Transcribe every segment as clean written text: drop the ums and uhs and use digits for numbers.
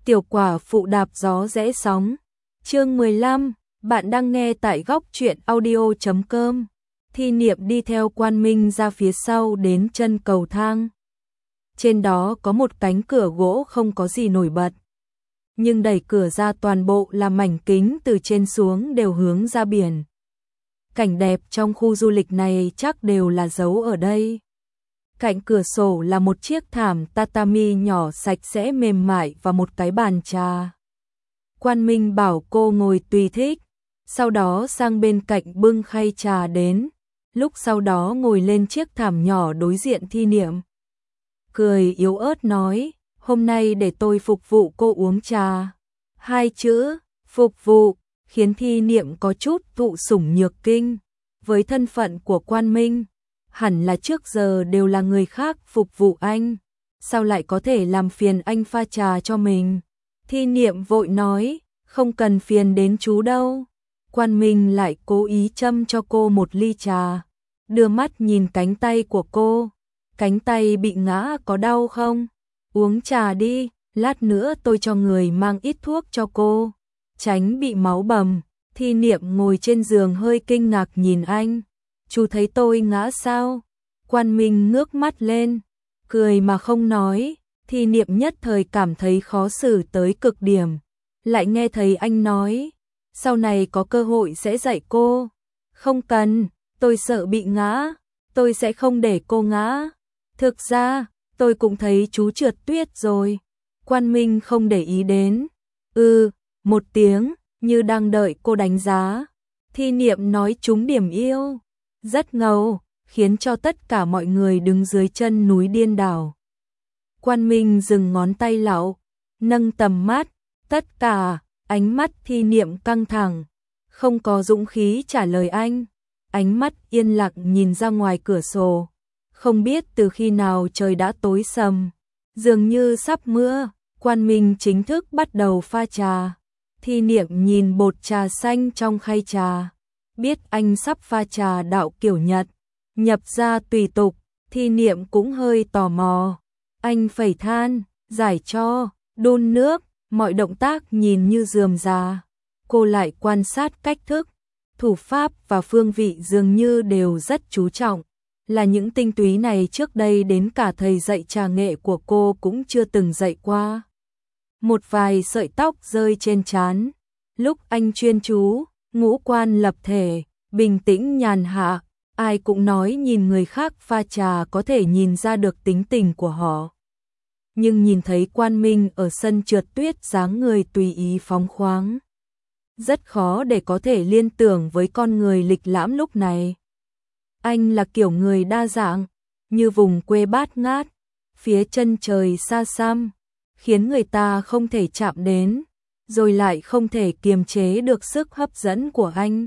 Tiểu quả phụ đạp gió rẽ sóng. Chương 15, bạn đang nghe tại góc truyện audio.com. Thi Niệm đi theo Quan Minh ra phía sau đến chân cầu thang. Trên đó có một cánh cửa gỗ không có gì nổi bật. Nhưng đẩy cửa ra toàn bộ là mảnh kính từ trên xuống đều hướng ra biển. Cảnh đẹp trong khu du lịch này chắc đều là giấu ở đây. Cạnh cửa sổ là một chiếc thảm tatami nhỏ sạch sẽ mềm mại và một cái bàn trà. Quan Minh bảo cô ngồi tùy thích, sau đó sang bên cạnh bưng khay trà đến, lúc sau đó ngồi lên chiếc thảm nhỏ đối diện Thi Niệm. Cười yếu ớt nói, hôm nay để tôi phục vụ cô uống trà. Hai chữ, phục vụ, khiến Thi Niệm có chút thụ sủng nhược kinh. Với thân phận của Quan Minh, hẳn là trước giờ đều là người khác phục vụ anh, sao lại có thể làm phiền anh pha trà cho mình. Thi Niệm vội nói, không cần phiền đến chú đâu. Quan Minh lại cố ý châm cho cô một ly trà, đưa mắt nhìn cánh tay của cô. Cánh tay bị ngã có đau không? Uống trà đi, lát nữa tôi cho người mang ít thuốc cho cô, tránh bị máu bầm. Thi Niệm ngồi trên giường hơi kinh ngạc nhìn anh. Chú thấy tôi ngã sao? Quan Minh ngước mắt lên, cười mà không nói. Thi Niệm nhất thời cảm thấy khó xử tới cực điểm. Lại nghe thấy anh nói, sau này có cơ hội sẽ dạy cô. Không cần, tôi sợ bị ngã, tôi sẽ không để cô ngã. Thực ra, tôi cũng thấy chú trượt tuyết rồi. Quan Minh không để ý đến. Một tiếng, như đang đợi cô đánh giá. Thi Niệm nói trúng điểm yêu. Rất ngầu, khiến cho tất cả mọi người đứng dưới chân núi điên đảo. Quan Minh dừng ngón tay lạo, nâng tầm mắt, tất cả, ánh mắt Thi Niệm căng thẳng, không có dũng khí trả lời anh. Ánh mắt yên lặng nhìn ra ngoài cửa sổ. Không biết từ khi nào trời đã tối sầm, dường như sắp mưa. Quan Minh chính thức bắt đầu pha trà. Thi Niệm nhìn bột trà xanh trong khay trà, biết anh sắp pha trà đạo kiểu Nhật, nhập ra tùy tục. Thi Niệm cũng hơi tò mò. Anh phẩy than, giải cho, đun nước, mọi động tác nhìn như rườm rà. Cô lại quan sát cách thức, thủ pháp và phương vị dường như đều rất chú trọng. Là những tinh túy này trước đây đến cả thầy dạy trà nghệ của cô cũng chưa từng dạy qua. Một vài sợi tóc rơi trên trán. Lúc anh chuyên chú, ngũ quan lập thể, bình tĩnh nhàn hạ. Ai cũng nói nhìn người khác pha trà có thể nhìn ra được tính tình của họ. Nhưng nhìn thấy Quan Minh ở sân trượt tuyết dáng người tùy ý phóng khoáng, rất khó để có thể liên tưởng với con người lịch lãm lúc này. Anh là kiểu người đa dạng, như vùng quê bát ngát, phía chân trời xa xăm, khiến người ta không thể chạm đến, rồi lại không thể kiềm chế được sức hấp dẫn của anh.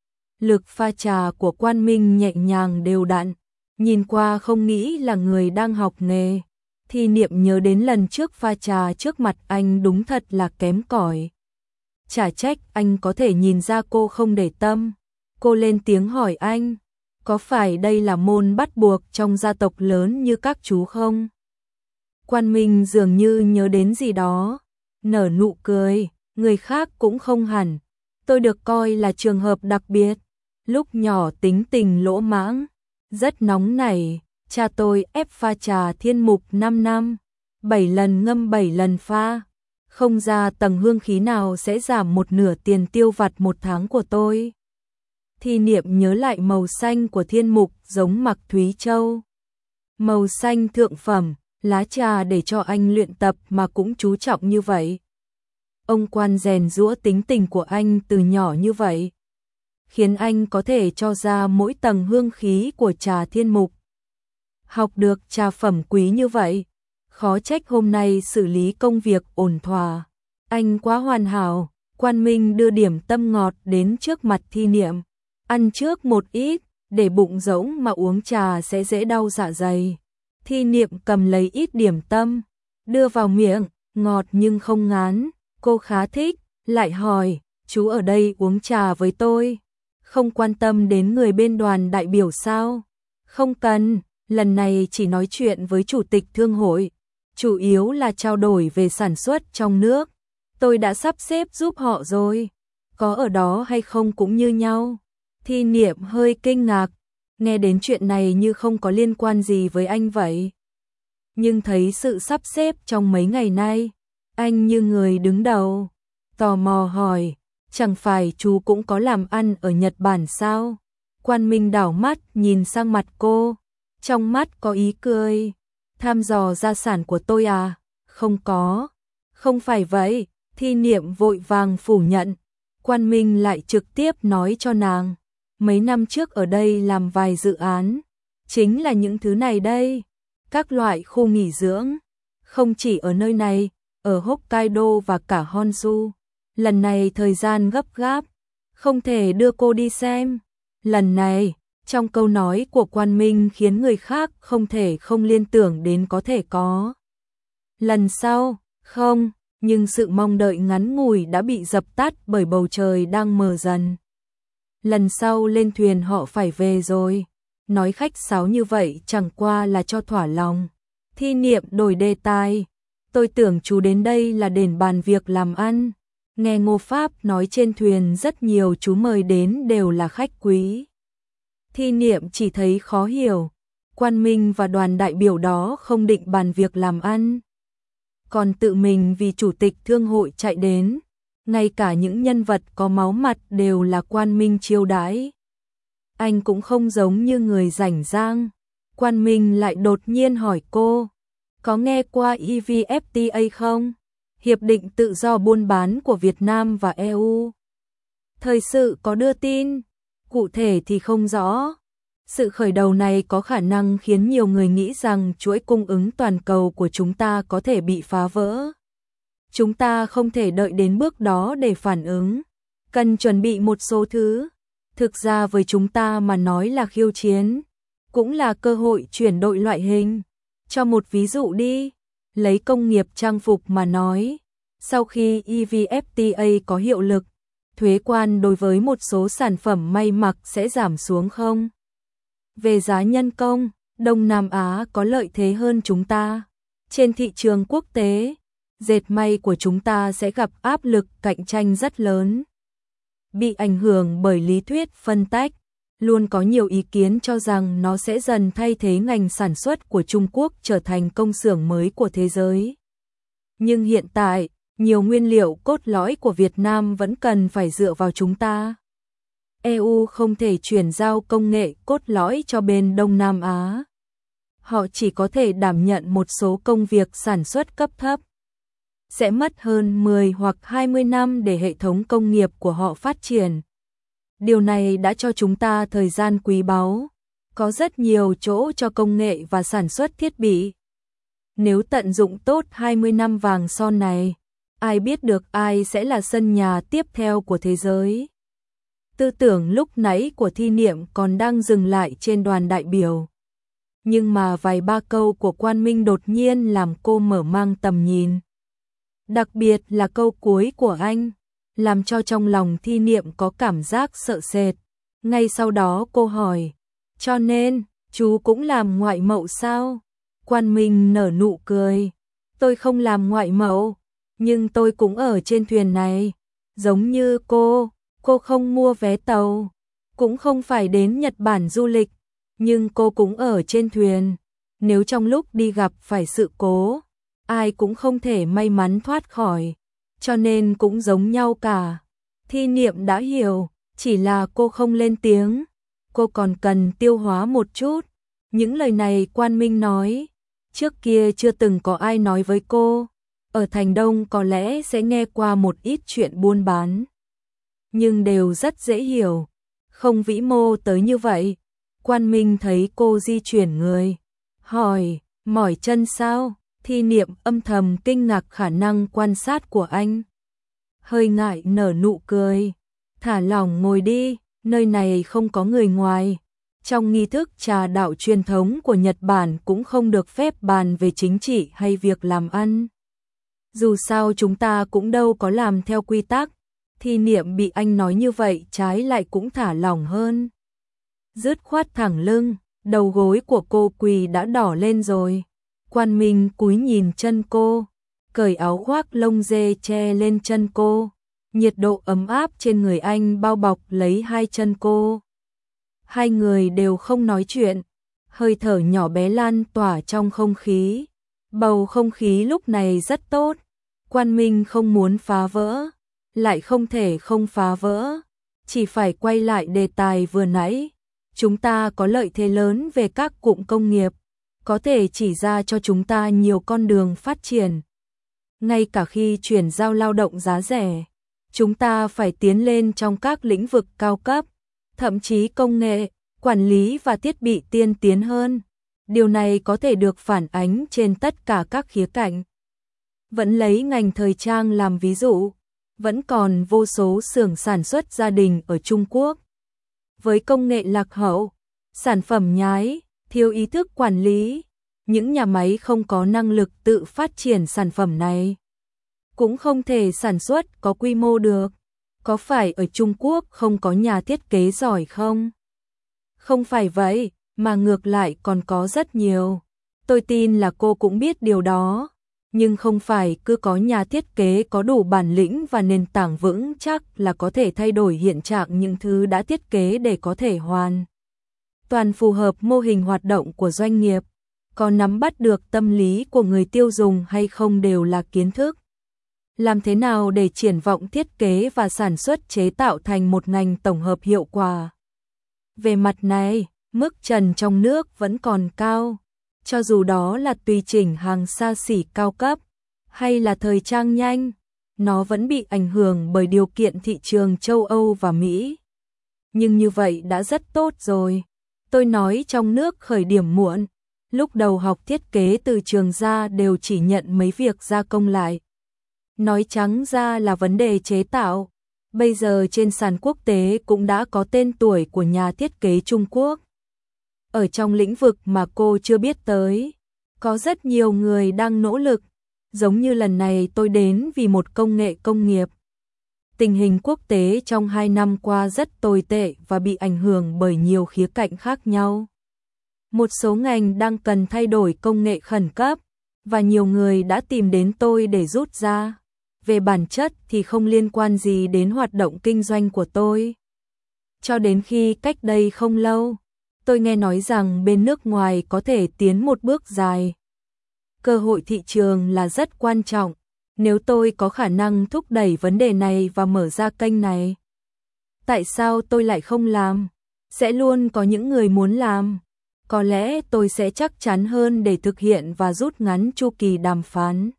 Lực pha trà của Quan Minh nhẹ nhàng đều đặn, nhìn qua không nghĩ là người đang học nghề. Thi Niệm nhớ đến lần trước pha trà trước mặt anh đúng thật là kém cỏi. Chả trách anh có thể nhìn ra cô không để tâm. Cô lên tiếng hỏi anh, có phải đây là môn bắt buộc trong gia tộc lớn như các chú không? Quan Minh dường như nhớ đến gì đó, nở nụ cười, người khác cũng không hẳn. Tôi được coi là trường hợp đặc biệt. Lúc nhỏ tính tình lỗ mãng, rất nóng nảy. Cha tôi ép pha trà thiên mục 5 năm, 7 lần ngâm 7 lần pha. Không ra tầng hương khí nào sẽ giảm một nửa tiền tiêu vặt một tháng của tôi. Thi Niệm nhớ lại màu xanh của thiên mục giống Mạc Thúy Châu. Màu xanh thượng phẩm, lá trà để cho anh luyện tập mà cũng chú trọng như vậy. Ông Quan rèn giũa tính tình của anh từ nhỏ như vậy, khiến anh có thể cho ra mỗi tầng hương khí của trà thiên mục. Học được trà phẩm quý như vậy, khó trách hôm nay xử lý công việc ổn thỏa. Anh quá hoàn hảo. Quan Minh đưa điểm tâm ngọt đến trước mặt Thi Niệm. Ăn trước một ít, để bụng rỗng mà uống trà sẽ dễ đau dạ dày. Thi Niệm cầm lấy ít điểm tâm, đưa vào miệng, ngọt nhưng không ngán. Cô khá thích, lại hỏi, chú ở đây uống trà với tôi, không quan tâm đến người bên đoàn đại biểu sao? Không cần, lần này chỉ nói chuyện với chủ tịch thương hội. chủ yếu là trao đổi về sản xuất trong nước. Tôi đã sắp xếp giúp họ rồi, có ở đó hay không cũng như nhau. Thi Niệm hơi kinh ngạc, nghe đến chuyện này như không có liên quan gì với anh vậy. Nhưng thấy sự sắp xếp trong mấy ngày nay, anh như người đứng đầu. Tò mò hỏi, chẳng phải chú cũng có làm ăn ở Nhật Bản sao? Quan Minh đảo mắt nhìn sang mặt cô, trong mắt có ý cười. Thăm dò gia sản của tôi à? Không có, không phải vậy. Thi Niệm vội vàng phủ nhận. Quan Minh lại trực tiếp nói cho nàng, mấy năm trước ở đây làm vài dự án, chính là những thứ này đây. Các loại khu nghỉ dưỡng, không chỉ ở nơi này, ở Hokkaido và cả Honshu. Lần này thời gian gấp gáp, không thể đưa cô đi xem. Lần này, trong câu nói của Quan Minh khiến người khác không thể không liên tưởng đến có thể có. Lần sau, không, nhưng sự mong đợi ngắn ngủi đã bị dập tắt bởi bầu trời đang mờ dần. Lần sau lên thuyền họ phải về rồi. Nói khách sáo như vậy chẳng qua là cho thỏa lòng. Thi Niệm đổi đề tài. Tôi tưởng chú đến đây là đền bàn việc làm ăn. Nghe Ngô Pháp nói trên thuyền rất nhiều chú mời đến đều là khách quý. Thi Niệm chỉ thấy khó hiểu. Quan Minh và đoàn đại biểu đó không định bàn việc làm ăn, còn tự mình vì chủ tịch thương hội chạy đến. Ngay cả những nhân vật có máu mặt đều là Quan Minh chiêu đãi. Anh cũng không giống như người rảnh rang. Quan Minh lại đột nhiên hỏi cô, có nghe qua EVFTA không? Hiệp định tự do buôn bán của Việt Nam và EU. Thời sự có đưa tin, cụ thể thì không rõ. Sự khởi đầu này có khả năng khiến nhiều người nghĩ rằng chuỗi cung ứng toàn cầu của chúng ta có thể bị phá vỡ. Chúng ta không thể đợi đến bước đó để phản ứng, cần chuẩn bị một số thứ. Thực ra với chúng ta mà nói là khiêu chiến, cũng là cơ hội chuyển đổi loại hình. Cho một ví dụ đi, lấy công nghiệp trang phục mà nói, sau khi EVFTA có hiệu lực, thuế quan đối với một số sản phẩm may mặc sẽ giảm xuống không? Về giá nhân công, Đông Nam Á có lợi thế hơn chúng ta. Trên thị trường quốc tế, dệt may của chúng ta sẽ gặp áp lực cạnh tranh rất lớn. Bị ảnh hưởng bởi lý thuyết phân tách, luôn có nhiều ý kiến cho rằng nó sẽ dần thay thế ngành sản xuất của Trung Quốc trở thành công xưởng mới của thế giới. Nhưng hiện tại, nhiều nguyên liệu cốt lõi của Việt Nam vẫn cần phải dựa vào chúng ta. EU không thể chuyển giao công nghệ cốt lõi cho bên Đông Nam Á. Họ chỉ có thể đảm nhận một số công việc sản xuất cấp thấp. Sẽ mất hơn 10 hoặc 20 năm để hệ thống công nghiệp của họ phát triển. Điều này đã cho chúng ta thời gian quý báu, có rất nhiều chỗ cho công nghệ và sản xuất thiết bị. Nếu tận dụng tốt 20 năm vàng son này, ai biết được ai sẽ là sân nhà tiếp theo của thế giới. Tư tưởng lúc nãy của Thi Niệm còn đang dừng lại trên đoàn đại biểu. Nhưng mà vài ba câu của Quan Minh đột nhiên làm cô mở mang tầm nhìn. Đặc biệt là câu cuối của anh, làm cho trong lòng Thi Niệm có cảm giác sợ sệt. Ngay sau đó cô hỏi, cho nên, chú cũng làm ngoại mậu sao? Quan Minh nở nụ cười, tôi không làm ngoại mậu, nhưng tôi cũng ở trên thuyền này. Giống như cô không mua vé tàu, cũng không phải đến Nhật Bản du lịch, nhưng cô cũng ở trên thuyền. Nếu trong lúc đi gặp phải sự cố, ai cũng không thể may mắn thoát khỏi, cho nên cũng giống nhau cả. Thi Niệm đã hiểu, chỉ là cô không lên tiếng, cô còn cần tiêu hóa một chút. Những lời này Quan Minh nói, trước kia chưa từng có ai nói với cô. Ở Thành Đông có lẽ sẽ nghe qua một ít chuyện buôn bán, nhưng đều rất dễ hiểu, không vĩ mô tới như vậy. Quan Minh thấy cô di chuyển người, hỏi, mỏi chân sao? Thi Niệm âm thầm kinh ngạc khả năng quan sát của anh. Hơi ngại nở nụ cười, thả lỏng ngồi đi, nơi này không có người ngoài. Trong nghi thức trà đạo truyền thống của Nhật Bản cũng không được phép bàn về chính trị hay việc làm ăn. Dù sao chúng ta cũng đâu có làm theo quy tắc. Thi Niệm bị anh nói như vậy trái lại cũng thả lỏng hơn. Dứt khoát thẳng lưng, đầu gối của cô quỳ đã đỏ lên rồi. Quan Minh cúi nhìn chân cô, cởi áo khoác lông dê che lên chân cô. Nhiệt độ ấm áp trên người anh bao bọc lấy hai chân cô. Hai người đều không nói chuyện, hơi thở nhỏ bé lan tỏa trong không khí. Bầu không khí lúc này rất tốt, Quan Minh không muốn phá vỡ, lại không thể không phá vỡ, chỉ phải quay lại đề tài vừa nãy. Chúng ta có lợi thế lớn về các cụm công nghiệp, có thể chỉ ra cho chúng ta nhiều con đường phát triển. Ngay cả khi chuyển giao lao động giá rẻ, chúng ta phải tiến lên trong các lĩnh vực cao cấp, thậm chí công nghệ, quản lý và thiết bị tiên tiến hơn. Điều này có thể được phản ánh trên tất cả các khía cạnh. Vẫn lấy ngành thời trang làm ví dụ, vẫn còn vô số xưởng sản xuất gia đình ở Trung Quốc. Với công nghệ lạc hậu, sản phẩm nhái, thiếu ý thức quản lý, những nhà máy không có năng lực tự phát triển sản phẩm này, cũng không thể sản xuất có quy mô được. Có phải ở Trung Quốc không có nhà thiết kế giỏi không? Không phải vậy, mà ngược lại còn có rất nhiều. Tôi tin là cô cũng biết điều đó, nhưng không phải cứ có nhà thiết kế có đủ bản lĩnh và nền tảng vững chắc là có thể thay đổi hiện trạng những thứ đã thiết kế để có thể hoàn toàn phù hợp mô hình hoạt động của doanh nghiệp. Có nắm bắt được tâm lý của người tiêu dùng hay không đều là kiến thức. Làm thế nào để triển vọng thiết kế và sản xuất chế tạo thành một ngành tổng hợp hiệu quả? Về mặt này, mức trần trong nước vẫn còn cao, cho dù đó là tùy chỉnh hàng xa xỉ cao cấp, hay là thời trang nhanh, nó vẫn bị ảnh hưởng bởi điều kiện thị trường châu Âu và Mỹ. Nhưng như vậy đã rất tốt rồi. Tôi nói trong nước khởi điểm muộn, lúc đầu học thiết kế từ trường ra đều chỉ nhận mấy việc gia công lại. Nói trắng ra là vấn đề chế tạo. Bây giờ trên sàn quốc tế cũng đã có tên tuổi của nhà thiết kế Trung Quốc. Ở trong lĩnh vực mà cô chưa biết tới, có rất nhiều người đang nỗ lực, giống như lần này tôi đến vì một công nghệ công nghiệp. Tình hình quốc tế trong 2 năm qua rất tồi tệ và bị ảnh hưởng bởi nhiều khía cạnh khác nhau. Một số ngành đang cần thay đổi công nghệ khẩn cấp, và nhiều người đã tìm đến tôi để rút ra. Về bản chất thì không liên quan gì đến hoạt động kinh doanh của tôi. Cho đến khi cách đây không lâu, tôi nghe nói rằng bên nước ngoài có thể tiến một bước dài. Cơ hội thị trường là rất quan trọng. Nếu tôi có khả năng thúc đẩy vấn đề này và mở ra kênh này, tại sao tôi lại không làm? Sẽ luôn có những người muốn làm. Có lẽ tôi sẽ chắc chắn hơn để thực hiện và rút ngắn chu kỳ đàm phán.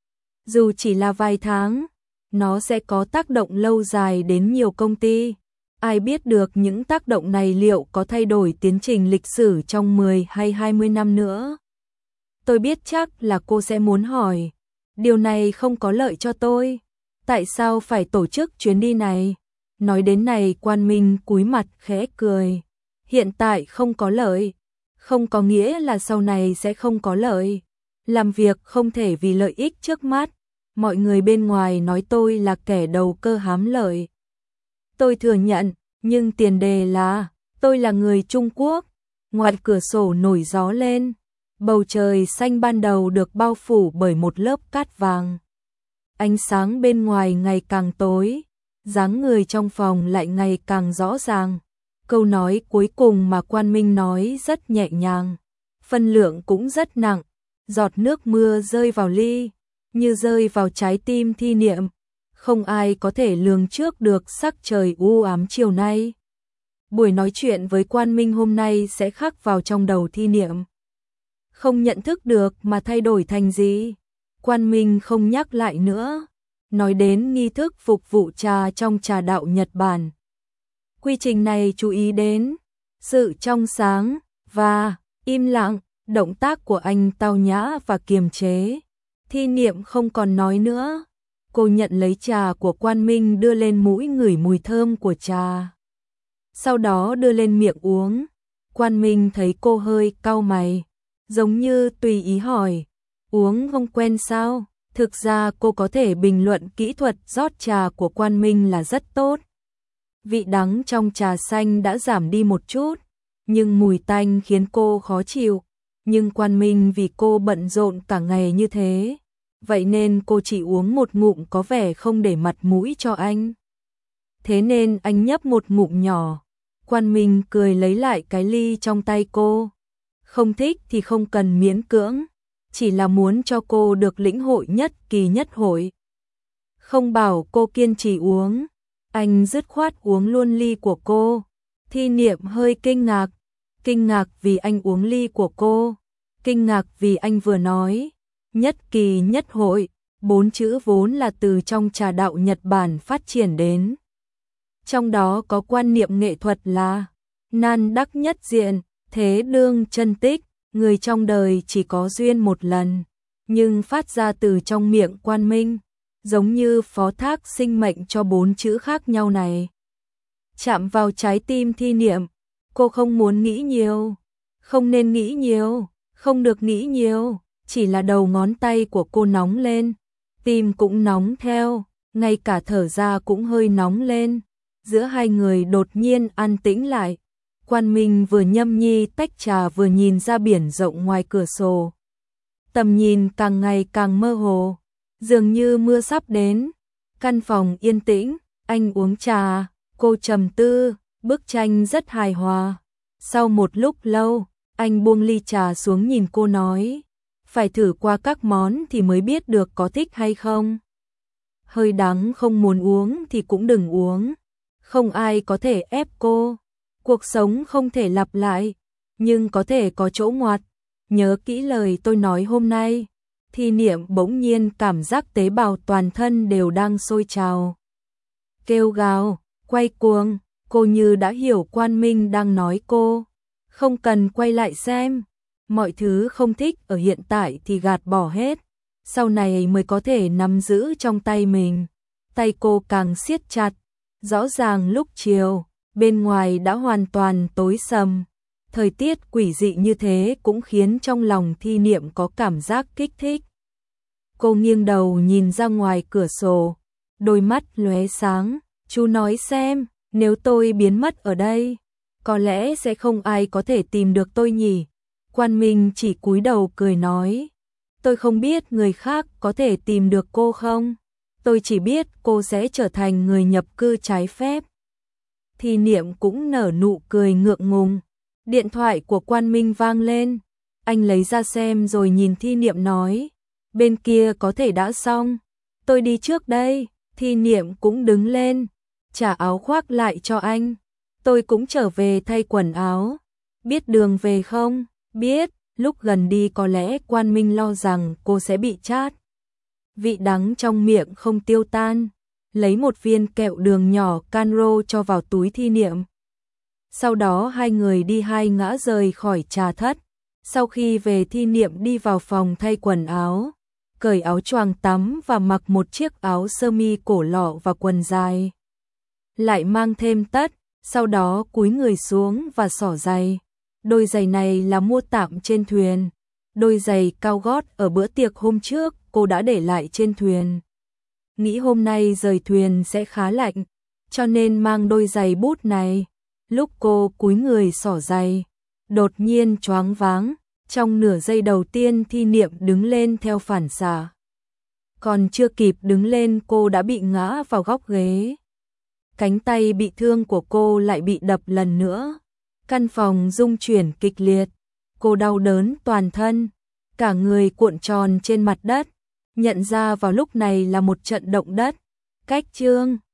Dù chỉ là vài tháng, nó sẽ có tác động lâu dài đến nhiều công ty. Ai biết được những tác động này liệu có thay đổi tiến trình lịch sử trong 10 hay 20 năm nữa? Tôi biết chắc là cô sẽ muốn hỏi, điều này không có lợi cho tôi. Tại sao phải tổ chức chuyến đi này? Nói đến này, Quan Minh cúi mặt khẽ cười. Hiện tại không có lợi, không có nghĩa là sau này sẽ không có lợi. Làm việc không thể vì lợi ích trước mắt. Mọi người bên ngoài nói tôi là kẻ đầu cơ hám lợi. Tôi thừa nhận, nhưng tiền đề là tôi là người Trung Quốc. Ngoài cửa sổ nổi gió lên, bầu trời xanh ban đầu được bao phủ bởi một lớp cát vàng. Ánh sáng bên ngoài ngày càng tối, dáng người trong phòng lại ngày càng rõ ràng. Câu nói cuối cùng mà Quan Minh nói rất nhẹ nhàng, phân lượng cũng rất nặng. Giọt nước mưa rơi vào ly, như rơi vào trái tim Thi Niệm. Không ai có thể lường trước được sắc trời u ám chiều nay. Buổi nói chuyện với Quan Minh hôm nay sẽ khắc vào trong đầu Thi Niệm. Không nhận thức được mà thay đổi thành gì. Quan Minh không nhắc lại nữa. Nói đến nghi thức phục vụ trà trong trà đạo Nhật Bản. Quy trình này chú ý đến sự trong sáng và im lặng. Động tác của anh tao nhã và kiềm chế. Thi Niệm không còn nói nữa. Cô nhận lấy trà của Quan Minh đưa lên mũi ngửi mùi thơm của trà. Sau đó đưa lên miệng uống. Quan Minh thấy cô hơi cau mày, giống như tùy ý hỏi, uống không quen sao? Thực ra cô có thể bình luận kỹ thuật rót trà của Quan Minh là rất tốt. Vị đắng trong trà xanh đã giảm đi một chút, nhưng mùi tanh khiến cô khó chịu. nhưng Quan Minh vì cô bận rộn cả ngày như thế, vậy nên cô chỉ uống một ngụm có vẻ không để mặt mũi cho anh. Thế nên anh nhấp một ngụm nhỏ, Quan Minh cười lấy lại cái ly trong tay cô. Không thích thì không cần miễn cưỡng, chỉ là muốn cho cô được lĩnh hội nhất kỳ nhất hội. Không bảo cô kiên trì uống, anh dứt khoát uống luôn ly của cô. Thi Niệm hơi kinh ngạc vì anh uống ly của cô, kinh ngạc vì anh vừa nói nhất kỳ nhất hội, 4 chữ vốn là từ trong trà đạo Nhật Bản phát triển đến. Trong đó có quan niệm nghệ thuật là nan đắc nhất diện, thế đương chân tích, người trong đời chỉ có duyên một lần, nhưng phát ra từ trong miệng Quan Minh, giống như phó thác sinh mệnh cho 4 chữ khác nhau này. Chạm vào trái tim Thi Niệm, cô không muốn nghĩ nhiều, không nên nghĩ nhiều, không được nghĩ nhiều, chỉ là đầu ngón tay của cô nóng lên, tim cũng nóng theo, ngay cả thở ra cũng hơi nóng lên. Giữa hai người đột nhiên an tĩnh lại. Quan Minh vừa nhâm nhi tách trà vừa nhìn ra biển rộng ngoài cửa sổ. Tầm nhìn càng ngày càng mơ hồ, dường như mưa sắp đến. Căn phòng yên tĩnh, anh uống trà, cô trầm tư, bức tranh rất hài hòa. Sau một lúc lâu, anh buông ly trà xuống nhìn cô nói, phải thử qua các món thì mới biết được có thích hay không. Hơi đắng không muốn uống thì cũng đừng uống. Không ai có thể ép cô, cuộc sống không thể lặp lại, nhưng có thể có chỗ ngoặt. Nhớ kỹ lời tôi nói hôm nay. Thi Niệm bỗng nhiên cảm giác tế bào toàn thân đều đang sôi trào. Kêu gào, quay cuồng, cô như đã hiểu Quan Minh đang nói cô. Không cần quay lại xem, mọi thứ không thích ở hiện tại thì gạt bỏ hết, sau này mới có thể nắm giữ trong tay mình. Tay cô càng siết chặt. Rõ ràng lúc chiều, bên ngoài đã hoàn toàn tối sầm. Thời tiết quỷ dị như thế cũng khiến trong lòng Thi Niệm có cảm giác kích thích. Cô nghiêng đầu nhìn ra ngoài cửa sổ, đôi mắt lóe sáng. Chú nói xem, nếu tôi biến mất ở đây, có lẽ sẽ không ai có thể tìm được tôi nhỉ? Quan Minh chỉ cúi đầu cười nói, tôi không biết người khác có thể tìm được cô không? Tôi chỉ biết cô sẽ trở thành người nhập cư trái phép. Thi Niệm cũng nở nụ cười ngượng ngùng. Điện thoại của Quan Minh vang lên. Anh lấy ra xem rồi nhìn Thi Niệm nói, bên kia có thể đã xong. Tôi đi trước đây. Thi Niệm cũng đứng lên, trả áo khoác lại cho anh. Tôi cũng trở về thay quần áo. Biết đường về không? Biết. Lúc gần đi có lẽ Quan Minh lo rằng cô sẽ bị chát. Vị đắng trong miệng không tiêu tan, lấy một viên kẹo đường nhỏ Canro cho vào túi Thi Niệm. Sau đó hai người đi hai ngã rời khỏi trà thất. Sau khi về Thi Niệm đi vào phòng thay quần áo, cởi áo choàng tắm và mặc một chiếc áo sơ mi cổ lọ và quần dài. Lại mang thêm tất, sau đó cúi người xuống và xỏ giày. Đôi giày này là mua tạm trên thuyền. Đôi giày cao gót ở bữa tiệc hôm trước cô đã để lại trên thuyền. Nghĩ hôm nay rời thuyền sẽ khá lạnh, cho nên mang đôi giày bút này. Lúc cô cúi người xỏ giày, đột nhiên choáng váng. Trong nửa giây đầu tiên Thi Niệm đứng lên theo phản xạ. Còn chưa kịp đứng lên cô đã bị ngã vào góc ghế. Cánh tay bị thương của cô lại bị đập lần nữa. Căn phòng rung chuyển kịch liệt. Cô đau đớn toàn thân, cả người cuộn tròn trên mặt đất. Nhận ra vào lúc này là một trận động đất. Cách chương